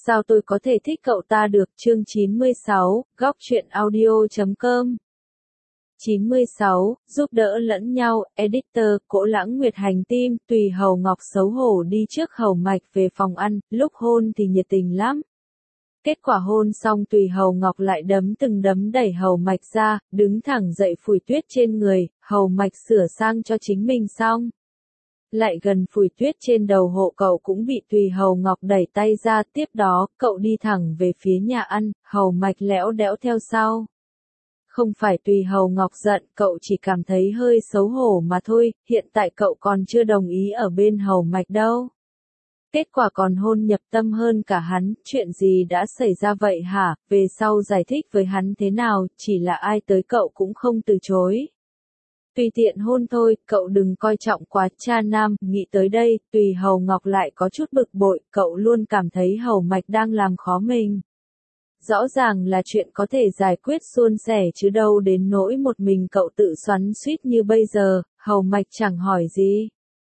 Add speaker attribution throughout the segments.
Speaker 1: Sao tôi có thể thích cậu ta được? Chương 96, Góc truyện audio.com 96, giúp đỡ lẫn nhau, editor, Cỗ Lãng Nguyệt hành tim, Tùy Hầu Ngọc xấu hổ đi trước Hầu Mạch về phòng ăn, lúc hôn thì nhiệt tình lắm. Kết quả hôn xong Tùy Hầu Ngọc lại đấm từng đấm đẩy Hầu Mạch ra, đứng thẳng dậy phủi tuyết trên người, Hầu Mạch sửa sang cho chính mình xong. Lại gần phủi tuyết trên đầu hộ cậu cũng bị Tùy Hầu Ngọc đẩy tay ra, tiếp đó, cậu đi thẳng về phía nhà ăn, Hầu Mạch lẽo đẽo theo sau. Không phải Tùy Hầu Ngọc giận, cậu chỉ cảm thấy hơi xấu hổ mà thôi, hiện tại cậu còn chưa đồng ý ở bên Hầu Mạch đâu. Kết quả còn hôn nhập tâm hơn cả hắn, chuyện gì đã xảy ra vậy hả, về sau giải thích với hắn thế nào, chỉ là ai tới cậu cũng không từ chối. Tùy tiện hôn thôi, cậu đừng coi trọng quá, cha nam, nghĩ tới đây, Tùy Hầu Ngọc lại có chút bực bội, cậu luôn cảm thấy Hầu Mạch đang làm khó mình. Rõ ràng là chuyện có thể giải quyết suôn sẻ chứ đâu đến nỗi một mình cậu tự xoắn xuýt như bây giờ, Hầu Mạch chẳng hỏi gì.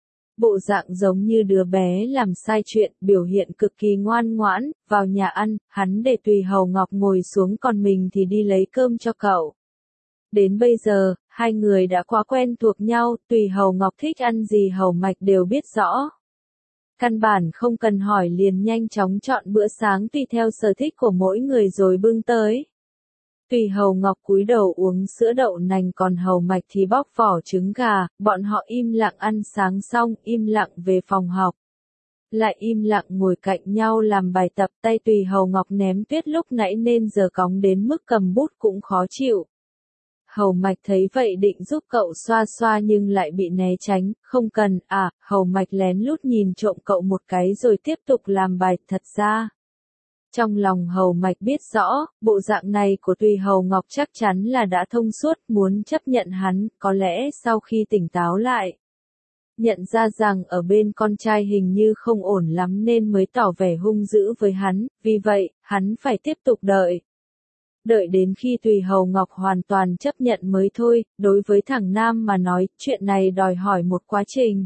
Speaker 1: Bộ dạng giống như đứa bé làm sai chuyện, biểu hiện cực kỳ ngoan ngoãn, vào nhà ăn, hắn để Tùy Hầu Ngọc ngồi xuống còn mình thì đi lấy cơm cho cậu. Đến bây giờ, hai người đã quá quen thuộc nhau, Tùy Hầu Ngọc thích ăn gì Hầu Mạch đều biết rõ. Căn bản không cần hỏi liền nhanh chóng chọn bữa sáng tùy theo sở thích của mỗi người rồi bưng tới. Tùy Hầu Ngọc cúi đầu uống sữa đậu nành còn Hầu Mạch thì bóc vỏ trứng gà, bọn họ im lặng ăn sáng xong, im lặng về phòng học. Lại im lặng ngồi cạnh nhau làm bài tập, tay Tùy Hầu Ngọc ném tuyết lúc nãy nên giờ cóng đến mức cầm bút cũng khó chịu. Hầu Mạch thấy vậy định giúp cậu xoa xoa nhưng lại bị né tránh, không cần, Hầu Mạch lén lút nhìn trộm cậu một cái rồi tiếp tục làm bài, thật ra. Trong lòng Hầu Mạch biết rõ, bộ dạng này của Tùy Hầu Ngọc chắc chắn là đã thông suốt, muốn chấp nhận hắn, có lẽ sau khi tỉnh táo lại. Nhận ra rằng ở bên con trai hình như không ổn lắm nên mới tỏ vẻ hung dữ với hắn, vì vậy, hắn phải tiếp tục đợi. Đợi đến khi Tùy Hầu Ngọc hoàn toàn chấp nhận mới thôi, đối với thằng Nam mà nói, chuyện này đòi hỏi một quá trình.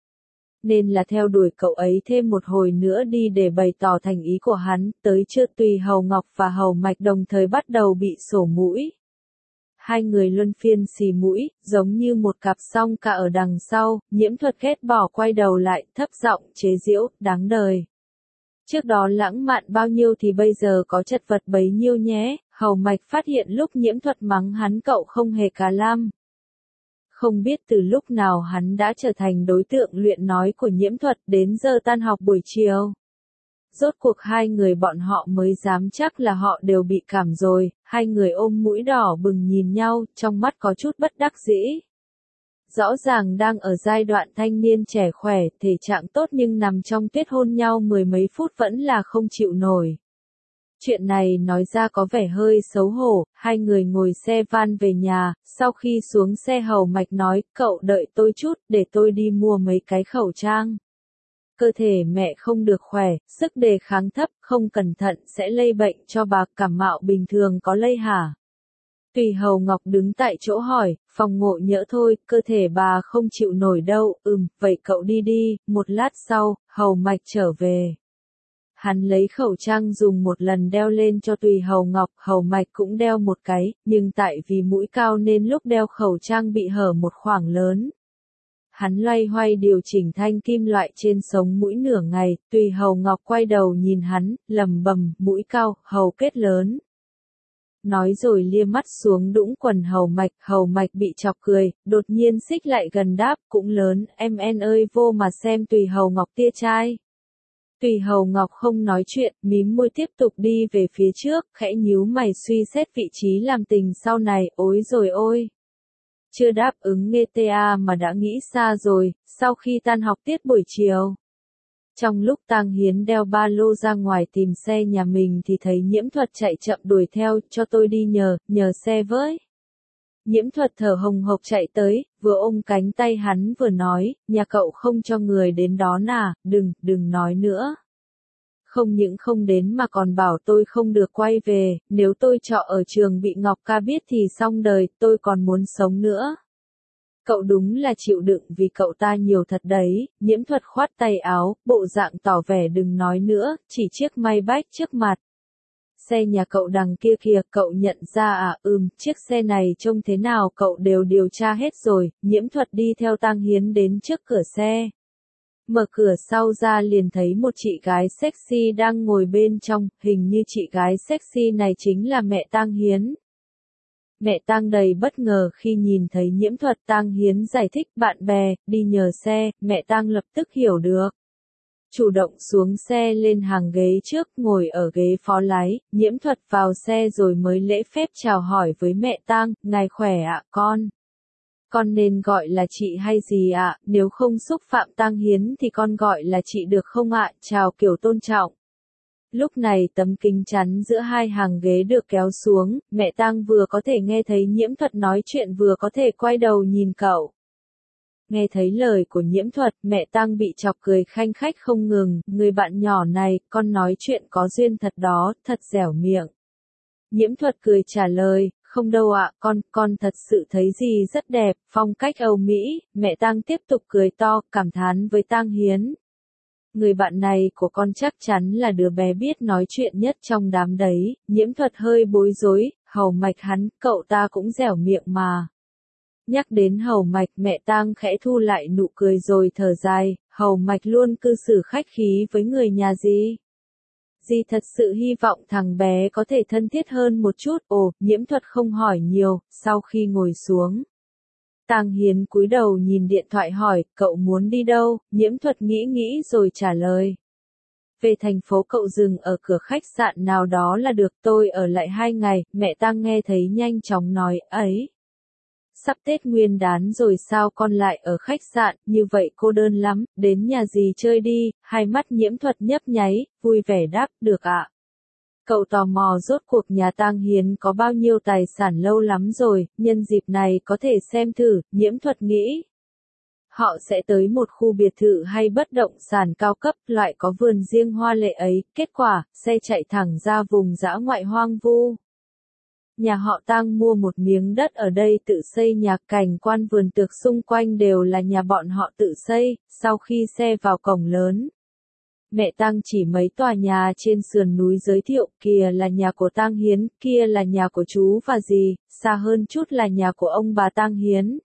Speaker 1: Nên là theo đuổi cậu ấy thêm một hồi nữa đi để bày tỏ thành ý của hắn, tới trưa Tùy Hầu Ngọc và Hầu Mạch đồng thời bắt đầu bị sổ mũi. Hai người luân phiên xì mũi, giống như một cặp song ca ở đằng sau, Nhiễm Thuật ghét bỏ quay đầu lại, thấp giọng chế giễu, đáng đời. Trước đó lãng mạn bao nhiêu thì bây giờ có chật vật bấy nhiêu nhé, Hầu Mạch phát hiện lúc Nhiễm Thuật mắng hắn cậu không hề cá lam. Không biết từ lúc nào hắn đã trở thành đối tượng luyện nói của Nhiễm Thuật đến giờ tan học buổi chiều. Rốt cuộc hai người bọn họ mới dám chắc là họ đều bị cảm rồi, hai người ôm mũi đỏ bừng nhìn nhau, trong mắt có chút bất đắc dĩ. Rõ ràng đang ở giai đoạn thanh niên trẻ khỏe, thể trạng tốt nhưng nằm trong tuyết hôn nhau mười mấy phút vẫn là không chịu nổi. Chuyện này nói ra có vẻ hơi xấu hổ, hai người ngồi xe van về nhà, sau khi xuống xe Hầu Mạch nói, cậu đợi tôi chút, để tôi đi mua mấy cái khẩu trang. Cơ thể mẹ không được khỏe, sức đề kháng thấp, không cẩn thận sẽ lây bệnh cho bà, cảm mạo bình thường có lây hả? Tùy Hầu Ngọc đứng tại chỗ hỏi, phòng ngộ nhỡ thôi, cơ thể bà không chịu nổi đâu, vậy cậu đi đi, một lát sau, Hầu Mạch trở về. Hắn lấy khẩu trang dùng một lần đeo lên cho Tùy Hầu Ngọc, Hầu Mạch cũng đeo một cái, nhưng tại vì mũi cao nên lúc đeo khẩu trang bị hở một khoảng lớn. Hắn loay hoay điều chỉnh thanh kim loại trên sống mũi nửa ngày, Tùy Hầu Ngọc quay đầu nhìn hắn, lầm bầm, mũi cao, hầu kết lớn. Nói rồi lia mắt xuống đũng quần Hầu Mạch bị chọc cười, đột nhiên xích lại gần đáp, cũng lớn, em ơi vô mà xem Tùy Hầu Ngọc tia trai. Tùy Hầu Ngọc không nói chuyện, mím môi tiếp tục đi về phía trước, khẽ nhíu mày suy xét vị trí làm tình sau này, ối rồi ôi. Chưa đáp ứng nghe ta mà đã nghĩ xa rồi, sau khi tan học tiết buổi chiều. Trong lúc Tang Hiến đeo ba lô ra ngoài tìm xe nhà mình thì thấy Nhiễm Thuật chạy chậm đuổi theo, cho tôi đi nhờ xe với. Nhiễm Thuật thở hồng hộc chạy tới, vừa ôm cánh tay hắn vừa nói, nhà cậu không cho người đến đón à, đừng nói nữa. Không những không đến mà còn bảo tôi không được quay về, nếu tôi trọ ở trường bị Ngọc ca biết thì xong đời, tôi còn muốn sống nữa. Cậu đúng là chịu đựng vì cậu ta nhiều thật đấy, Nhiễm Thuật khoát tay áo, bộ dạng tỏ vẻ đừng nói nữa, chỉ chiếc Maybach trước mặt. Xe nhà cậu đằng kia kìa, cậu nhận ra à, chiếc xe này trông thế nào cậu đều điều tra hết rồi, Nhiễm Thuật đi theo Tang Hiến đến trước cửa xe. Mở cửa sau ra liền thấy một chị gái sexy đang ngồi bên trong, hình như chị gái sexy này chính là mẹ Tang Hiến. Mẹ Tang đầy bất ngờ khi nhìn thấy Nhiễm Thuật. Tang Hiến giải thích bạn bè, đi nhờ xe, mẹ Tang lập tức hiểu được. Chủ động xuống xe lên hàng ghế trước, ngồi ở ghế phó lái, Nhiễm Thuật vào xe rồi mới lễ phép chào hỏi với mẹ Tang, ngài khỏe ạ con. Con nên gọi là chị hay gì ạ, nếu không xúc phạm Tang Hiến thì con gọi là chị được không ạ, chào kiểu tôn trọng. Lúc này tấm kính chắn giữa hai hàng ghế được kéo xuống, mẹ Tang vừa có thể nghe thấy Nhiễm Thuật nói chuyện vừa có thể quay đầu nhìn cậu. Nghe thấy lời của Nhiễm Thuật, mẹ Tang bị chọc cười khanh khách không ngừng, người bạn nhỏ này, con nói chuyện có duyên thật đó, thật dẻo miệng. Nhiễm Thuật cười trả lời, không đâu ạ, con thật sự thấy gì rất đẹp, phong cách Âu Mỹ, mẹ Tang tiếp tục cười to, cảm thán với Tang Hiến. Người bạn này của con chắc chắn là đứa bé biết nói chuyện nhất trong đám đấy, Nhiễm Thuật hơi bối rối, hầu mạch hắn, cậu ta cũng dẻo miệng mà. Nhắc đến hầu mạch, mẹ Tang khẽ thu lại nụ cười rồi thở dài, hầu mạch luôn cư xử khách khí với người nhà dì. Dì thật sự hy vọng thằng bé có thể thân thiết hơn một chút. Ồ, Nhiễm Thuật không hỏi nhiều, sau khi ngồi xuống. Tang Hiến cúi đầu nhìn điện thoại hỏi, cậu muốn đi đâu? Nhiễm Thuật nghĩ rồi trả lời. Về thành phố, cậu dừng ở cửa khách sạn nào đó là được, tôi ở lại 2 ngày, mẹ Tang nghe thấy nhanh chóng nói, ấy. Sắp Tết Nguyên đán rồi sao con lại ở khách sạn, như vậy cô đơn lắm, đến nhà dì chơi đi, hai mắt Nhiễm Thuật nhấp nháy, vui vẻ đáp, được ạ. Cậu tò mò rốt cuộc nhà Tang Hiến có bao nhiêu tài sản lâu lắm rồi, nhân dịp này có thể xem thử, Nhiễm Thuật nghĩ. Họ sẽ tới một khu biệt thự hay bất động sản cao cấp, loại có vườn riêng hoa lệ ấy, kết quả, xe chạy thẳng ra vùng dã ngoại hoang vu. Nhà họ Tang mua một miếng đất ở đây tự xây nhà, cảnh quan vườn tược xung quanh đều là nhà bọn họ tự xây. Sau khi xe vào cổng lớn, mẹ Tang chỉ mấy tòa nhà trên sườn núi giới thiệu, kia là nhà của Tang Hiến, kia là nhà của chú và dì, xa hơn chút là nhà của ông bà Tang Hiến.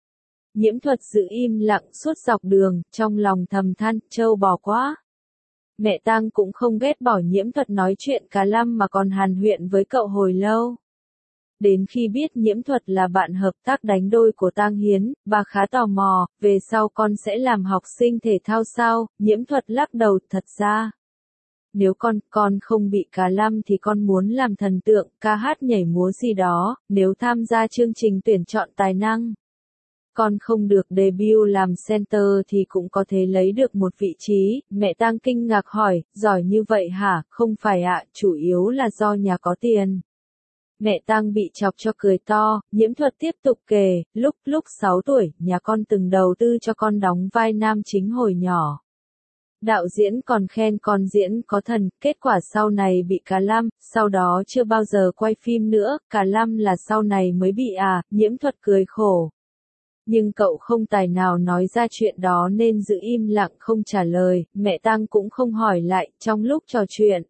Speaker 1: Nhiễm Thuật giữ im lặng suốt dọc đường, trong lòng thầm than, trâu bò quá. Mẹ Tang cũng không ghét bỏ Nhiễm Thuật nói chuyện cá lăm mà còn hàn huyện với cậu hồi lâu. Đến khi biết Nhiễm Thuật là bạn hợp tác đánh đôi của Tang Hiến, bà khá tò mò, về sau con sẽ làm học sinh thể thao sao? Nhiễm Thuật lắc đầu, thật ra. Nếu con không bị cá lăm thì con muốn làm thần tượng, ca hát nhảy múa gì đó, nếu tham gia chương trình tuyển chọn tài năng. Con không được debut làm center thì cũng có thể lấy được một vị trí. Mẹ Tang kinh ngạc hỏi, giỏi như vậy hả? Không phải ạ, chủ yếu là do nhà có tiền. Mẹ Tang bị chọc cho cười to, Nhiễm Thuật tiếp tục kể, lúc 6 tuổi, nhà con từng đầu tư cho con đóng vai nam chính hồi nhỏ. Đạo diễn còn khen con diễn có thần, kết quả sau này bị cá lăm, sau đó chưa bao giờ quay phim nữa, cá lăm là sau này mới bị à, Nhiễm Thuật cười khổ. Nhưng cậu không tài nào nói ra chuyện đó nên giữ im lặng không trả lời, mẹ Tang cũng không hỏi lại, trong lúc trò chuyện.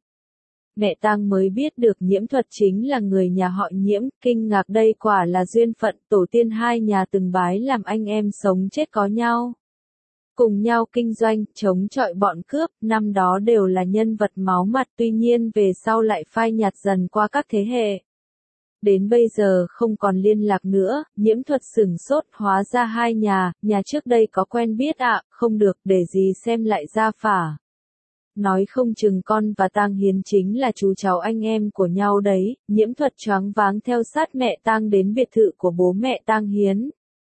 Speaker 1: Mẹ Tang mới biết được Nhiễm Thuật chính là người nhà họ Nhiễm, kinh ngạc đây quả là duyên phận, tổ tiên hai nhà từng bái làm anh em sống chết có nhau. Cùng nhau kinh doanh, chống chọi bọn cướp, năm đó đều là nhân vật máu mặt, tuy nhiên về sau lại phai nhạt dần qua các thế hệ. Đến bây giờ không còn liên lạc nữa, Nhiễm Thuật sửng sốt, hóa ra hai nhà trước đây có quen biết ạ, không được, để gì xem lại ra phả. Nói không chừng con và Tang Hiến chính là chú cháu anh em của nhau đấy. Nhiễm Thuật choáng váng theo sát mẹ Tang đến biệt thự của bố mẹ Tang Hiến.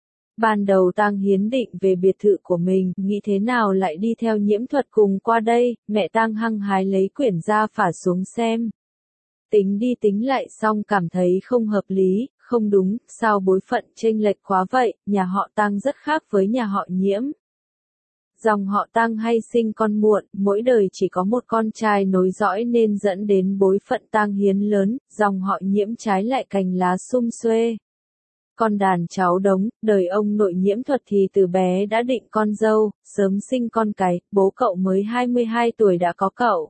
Speaker 1: Ban đầu Tang Hiến định về biệt thự của mình, nghĩ thế nào lại đi theo Nhiễm Thuật cùng qua đây, mẹ Tang hăng hái lấy quyển gia phả xuống xem. Tính đi tính lại xong cảm thấy không hợp lý, không đúng, sao bối phận chênh lệch quá vậy, nhà họ Tang rất khác với nhà họ Nhiễm. Dòng họ Tang hay sinh con muộn, mỗi đời chỉ có một con trai nối dõi nên dẫn đến bối phận Tang Hiến lớn, dòng họ Nhiễm trái lại cành lá sum xuê. Con đàn cháu đống, đời ông nội Nhiễm Thuật thì từ bé đã định con dâu, sớm sinh con cái, bố cậu mới 22 tuổi đã có cậu.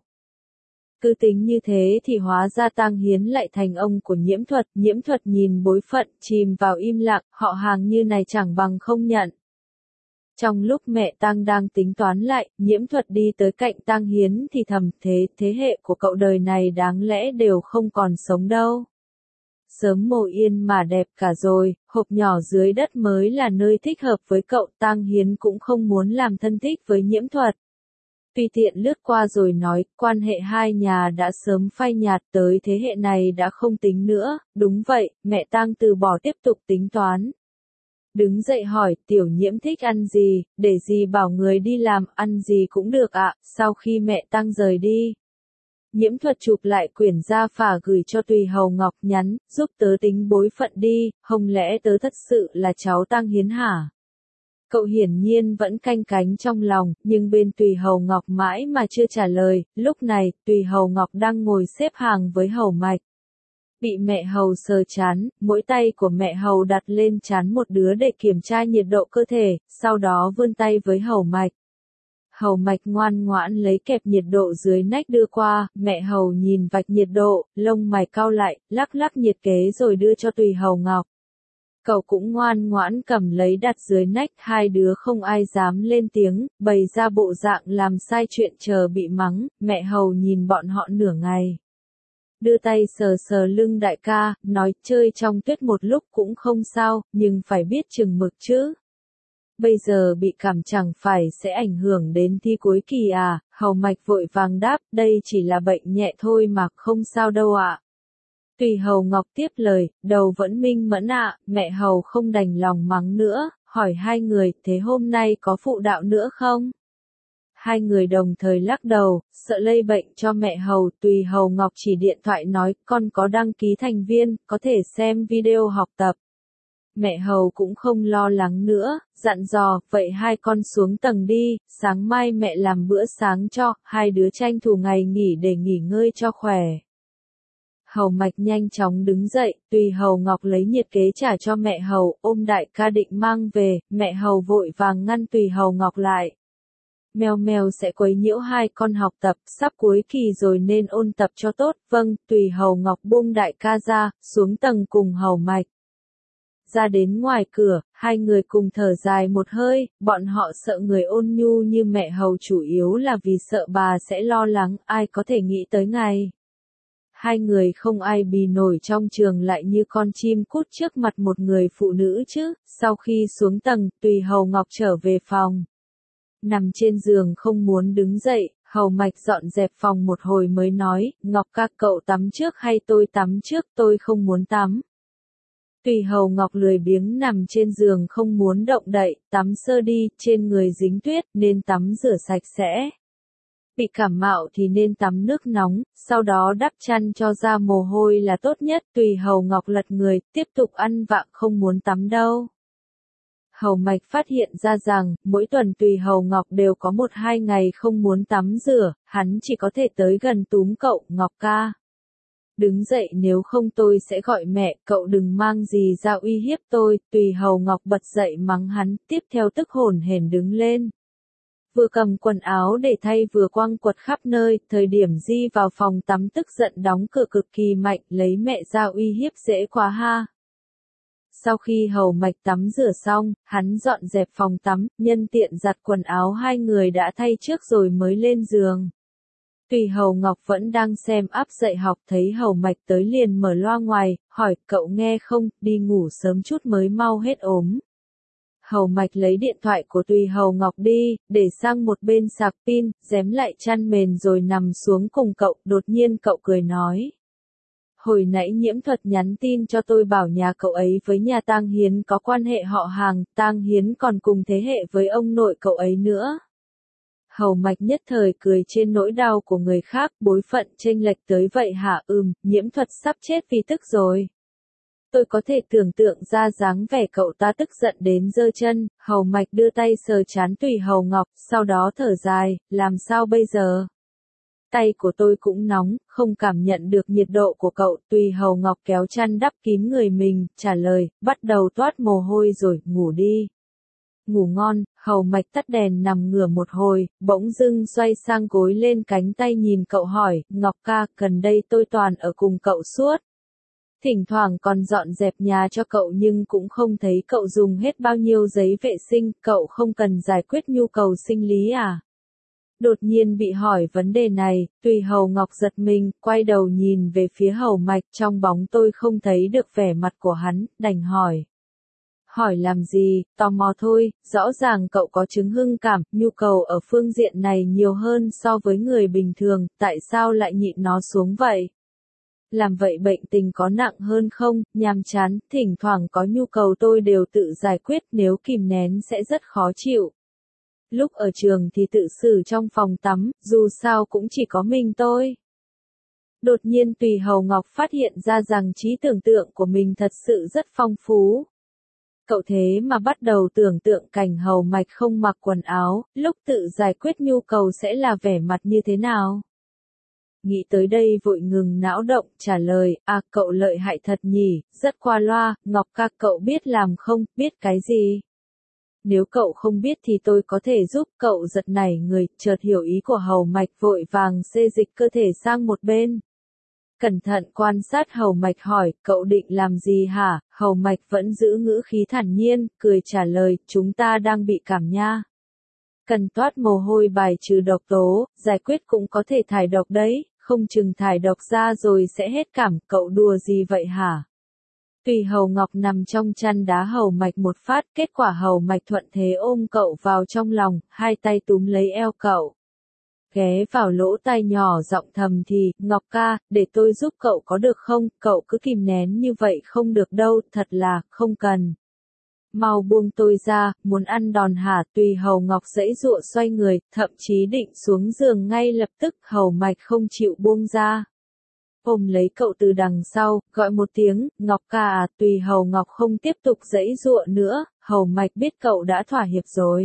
Speaker 1: Cứ tính như thế thì hóa ra Tang Hiến lại thành ông của Nhiễm Thuật nhìn bối phận, chìm vào im lặng, họ hàng như này chẳng bằng không nhận. Trong lúc mẹ Tang đang tính toán lại, Nhiễm Thuật đi tới cạnh Tang Hiến thì thầm thế hệ của cậu đời này đáng lẽ đều không còn sống đâu. Sớm mồ yên mà đẹp cả rồi, hộp nhỏ dưới đất mới là nơi thích hợp với cậu. Tang Hiến cũng không muốn làm thân thích với Nhiễm Thuật. Tùy tiện lướt qua rồi nói, quan hệ hai nhà đã sớm phai nhạt, tới thế hệ này đã không tính nữa. Đúng vậy, mẹ Tang từ bỏ tiếp tục tính toán. Đứng dậy hỏi, tiểu Nhiễm thích ăn gì, để dì bảo người đi làm, ăn gì cũng được ạ. Sau khi mẹ Tang rời đi, Nhiễm Thuật chụp lại quyển gia phả gửi cho Tùy Hầu Ngọc, nhắn, giúp tớ tính bối phận đi, không lẽ tớ thật sự là cháu Tang Hiến hả? Cậu hiển nhiên vẫn canh cánh trong lòng, nhưng bên Tùy Hầu Ngọc mãi mà chưa trả lời. Lúc này, Tùy Hầu Ngọc đang ngồi xếp hàng với Hầu Mạch. Bị mẹ Hầu sờ trán, mỗi tay của mẹ Hầu đặt lên trán một đứa để kiểm tra nhiệt độ cơ thể, sau đó vươn tay với Hầu Mạch. Hầu Mạch ngoan ngoãn lấy kẹp nhiệt độ dưới nách đưa qua, mẹ Hầu nhìn vạch nhiệt độ, lông mày cau lại, lắc lắc nhiệt kế rồi đưa cho Tùy Hầu Ngọc. Cậu cũng ngoan ngoãn cầm lấy đặt dưới nách, hai đứa không ai dám lên tiếng, bày ra bộ dạng làm sai chuyện chờ bị mắng. Mẹ Hầu nhìn bọn họ nửa ngày, đưa tay sờ sờ lưng đại ca, nói chơi trong tuyết một lúc cũng không sao, nhưng phải biết chừng mực chứ. Bây giờ bị cảm chẳng phải sẽ ảnh hưởng đến thi cuối kỳ à? Hầu Mạch vội vàng đáp, đây chỉ là bệnh nhẹ thôi mà, không sao đâu ạ. Tùy Hầu Ngọc tiếp lời, đầu vẫn minh mẫn ạ. Mẹ Hầu không đành lòng mắng nữa, hỏi hai người, thế hôm nay có phụ đạo nữa không? Hai người đồng thời lắc đầu, sợ lây bệnh cho mẹ Hầu. Tùy Hầu Ngọc chỉ điện thoại nói, con có đăng ký thành viên, có thể xem video học tập. Mẹ Hầu cũng không lo lắng nữa, dặn dò, vậy hai con xuống tầng đi, sáng mai mẹ làm bữa sáng cho, hai đứa tranh thủ ngày nghỉ để nghỉ ngơi cho khỏe. Hầu Mạch nhanh chóng đứng dậy, Tùy Hầu Ngọc lấy nhiệt kế trả cho mẹ Hầu, ôm đại ca định mang về, mẹ Hầu vội vàng ngăn Tùy Hầu Ngọc lại. Mèo mèo sẽ quấy nhiễu hai con học tập, sắp cuối kỳ rồi nên ôn tập cho tốt. Vâng, Tùy Hầu Ngọc buông đại ca ra, xuống tầng cùng Hầu Mạch. Ra đến ngoài cửa, hai người cùng thở dài một hơi, bọn họ sợ người ôn nhu như mẹ Hầu chủ yếu là vì sợ bà sẽ lo lắng, ai có thể nghĩ tới ngày. Hai người không ai bì nổi trong trường lại như con chim cút trước mặt một người phụ nữ chứ. Sau khi xuống tầng, Tùy Hầu Ngọc trở về phòng. Nằm trên giường không muốn đứng dậy, Hầu Mạch dọn dẹp phòng một hồi mới nói, Ngọc ca cậu tắm trước hay tôi tắm trước, tôi không muốn tắm. Tùy Hầu Ngọc lười biếng nằm trên giường không muốn động đậy, tắm sơ đi, trên người dính tuyết nên tắm rửa sạch sẽ. Bị cảm mạo thì nên tắm nước nóng, sau đó đắp chăn cho ra mồ hôi là tốt nhất. Tùy Hầu Ngọc lật người, tiếp tục ăn vạ không muốn tắm đâu. Hầu Mạch phát hiện ra rằng, mỗi tuần Tùy Hầu Ngọc đều có 1-2 ngày không muốn tắm rửa, hắn chỉ có thể tới gần túm cậu, Ngọc ca. Đứng dậy nếu không tôi sẽ gọi mẹ, cậu đừng mang gì ra uy hiếp tôi. Tùy Hầu Ngọc bật dậy mắng hắn, tiếp theo tức hổn hển đứng lên. Vừa cầm quần áo để thay vừa quăng quật khắp nơi, thời điểm Di vào phòng tắm tức giận đóng cửa cực kỳ mạnh, lấy mẹ ra uy hiếp dễ quá ha. Sau khi Hầu Mạch tắm rửa xong, hắn dọn dẹp phòng tắm, nhân tiện giặt quần áo hai người đã thay trước rồi mới lên giường. Tùy Hầu Ngọc vẫn đang xem app dạy học thấy Hầu Mạch tới liền mở loa ngoài, hỏi, cậu nghe không, đi ngủ sớm chút mới mau hết ốm. Hầu Mạch lấy điện thoại của Tùy Hầu Ngọc đi, để sang một bên sạc pin, dém lại chăn mền rồi nằm xuống cùng cậu, đột nhiên cậu cười nói. Hồi nãy Nhiễm Thuật nhắn tin cho tôi bảo nhà cậu ấy với nhà Tang Hiến có quan hệ họ hàng, Tang Hiến còn cùng thế hệ với ông nội cậu ấy nữa. Hầu Mạch nhất thời cười trên nỗi đau của người khác, bối phận chênh lệch tới vậy hả? Nhiễm Thuật sắp chết vì tức rồi. Tôi có thể tưởng tượng ra dáng vẻ cậu ta tức giận đến giơ chân. Hầu Mạch đưa tay sờ trán Tùy Hầu Ngọc, sau đó thở dài, làm sao bây giờ? tay của tôi cũng nóng, không cảm nhận được nhiệt độ của cậu. Tùy Hầu Ngọc kéo chăn đắp kín người mình, trả lời, bắt đầu toát mồ hôi rồi, ngủ đi. Ngủ ngon. Hầu Mạch tắt đèn nằm ngửa một hồi, bỗng dưng xoay sang gối lên cánh tay nhìn cậu hỏi, Ngọc ca, gần đây tôi toàn ở cùng cậu suốt. Thỉnh thoảng còn dọn dẹp nhà cho cậu nhưng cũng không thấy cậu dùng hết bao nhiêu giấy vệ sinh, cậu không cần giải quyết nhu cầu sinh lý à? Đột nhiên bị hỏi vấn đề này, Tùy Hầu Ngọc giật mình, quay đầu nhìn về phía Hầu Mạch, trong bóng tôi không thấy được vẻ mặt của hắn, đành hỏi. Hỏi làm gì, tò mò thôi, rõ ràng cậu có chứng hưng cảm, nhu cầu ở phương diện này nhiều hơn so với người bình thường, tại sao lại nhịn nó xuống vậy? Làm vậy bệnh tình có nặng hơn không, nhàm chán, thỉnh thoảng có nhu cầu tôi đều tự giải quyết, nếu kìm nén sẽ rất khó chịu. Lúc ở trường thì tự xử trong phòng tắm, dù sao cũng chỉ có mình tôi. Đột nhiên Tùy Hầu Ngọc phát hiện ra rằng trí tưởng tượng của mình thật sự rất phong phú. Cậu thế mà bắt đầu tưởng tượng cảnh Hầu Mạch không mặc quần áo, lúc tự giải quyết nhu cầu sẽ là vẻ mặt như thế nào? Nghĩ tới đây vội ngừng não động, trả lời, cậu lợi hại thật nhỉ, rất qua loa, Ngọc ca cậu biết làm không, biết cái gì? Nếu cậu không biết thì tôi có thể giúp. Cậu giật nảy người, chợt hiểu ý của Hầu Mạch, vội vàng xê dịch cơ thể sang một bên. Cẩn thận quan sát Hầu Mạch hỏi, cậu định làm gì hả? Hầu Mạch vẫn giữ ngữ khí thản nhiên, cười trả lời, chúng ta đang bị cảm nha. Cần toát mồ hôi bài trừ độc tố, giải quyết cũng có thể thải độc đấy, không chừng thải độc ra rồi sẽ hết cảm, cậu đùa gì vậy hả? Tùy Hầu Ngọc nằm trong chăn đá Hầu Mạch một phát, kết quả Hầu Mạch thuận thế ôm cậu vào trong lòng, hai tay túm lấy eo cậu. Ghé vào lỗ tai nhỏ giọng thầm thì, Ngọc ca, để tôi giúp cậu có được không, cậu cứ kìm nén như vậy không được đâu, thật là, không cần. Mau buông tôi ra, muốn ăn đòn hả? Tùy Hầu Ngọc giãy giụa xoay người, thậm chí định xuống giường ngay lập tức, Hầu Mạch không chịu buông ra. Ôm lấy cậu từ đằng sau, gọi một tiếng, Ngọc ca à, Tùy Hầu Ngọc không tiếp tục giãy giụa nữa, Hầu Mạch biết cậu đã thỏa hiệp rồi.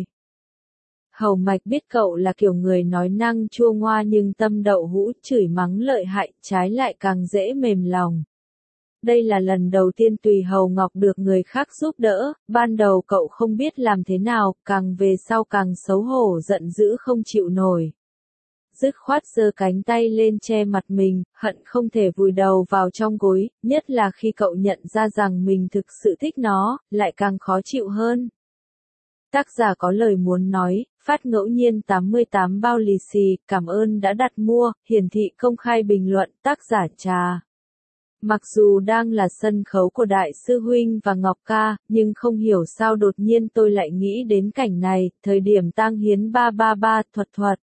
Speaker 1: Hầu Mạch biết cậu là kiểu người nói năng chua ngoa nhưng tâm đậu hũ, chửi mắng lợi hại, trái lại càng dễ mềm lòng. Đây là lần đầu tiên Tùy Hầu Ngọc được người khác giúp đỡ, ban đầu cậu không biết làm thế nào, càng về sau càng xấu hổ giận dữ không chịu nổi. Dứt khoát giơ cánh tay lên che mặt mình, hận không thể vùi đầu vào trong gối, nhất là khi cậu nhận ra rằng mình thực sự thích nó, lại càng khó chịu hơn. Tác giả có lời muốn nói, phát ngẫu nhiên 88 bao lì xì, cảm ơn đã đặt mua, hiển thị công khai bình luận, tác giả Trà. Mặc dù đang là sân khấu của Đại sư Huynh và Ngọc ca, nhưng không hiểu sao đột nhiên tôi lại nghĩ đến cảnh này, thời điểm tang hiến 333, thuật thuật.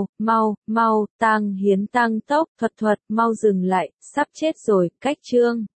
Speaker 1: Mau, tang hiến tăng tốc, thuật thuật, mau dừng lại, sắp chết rồi, cách chương.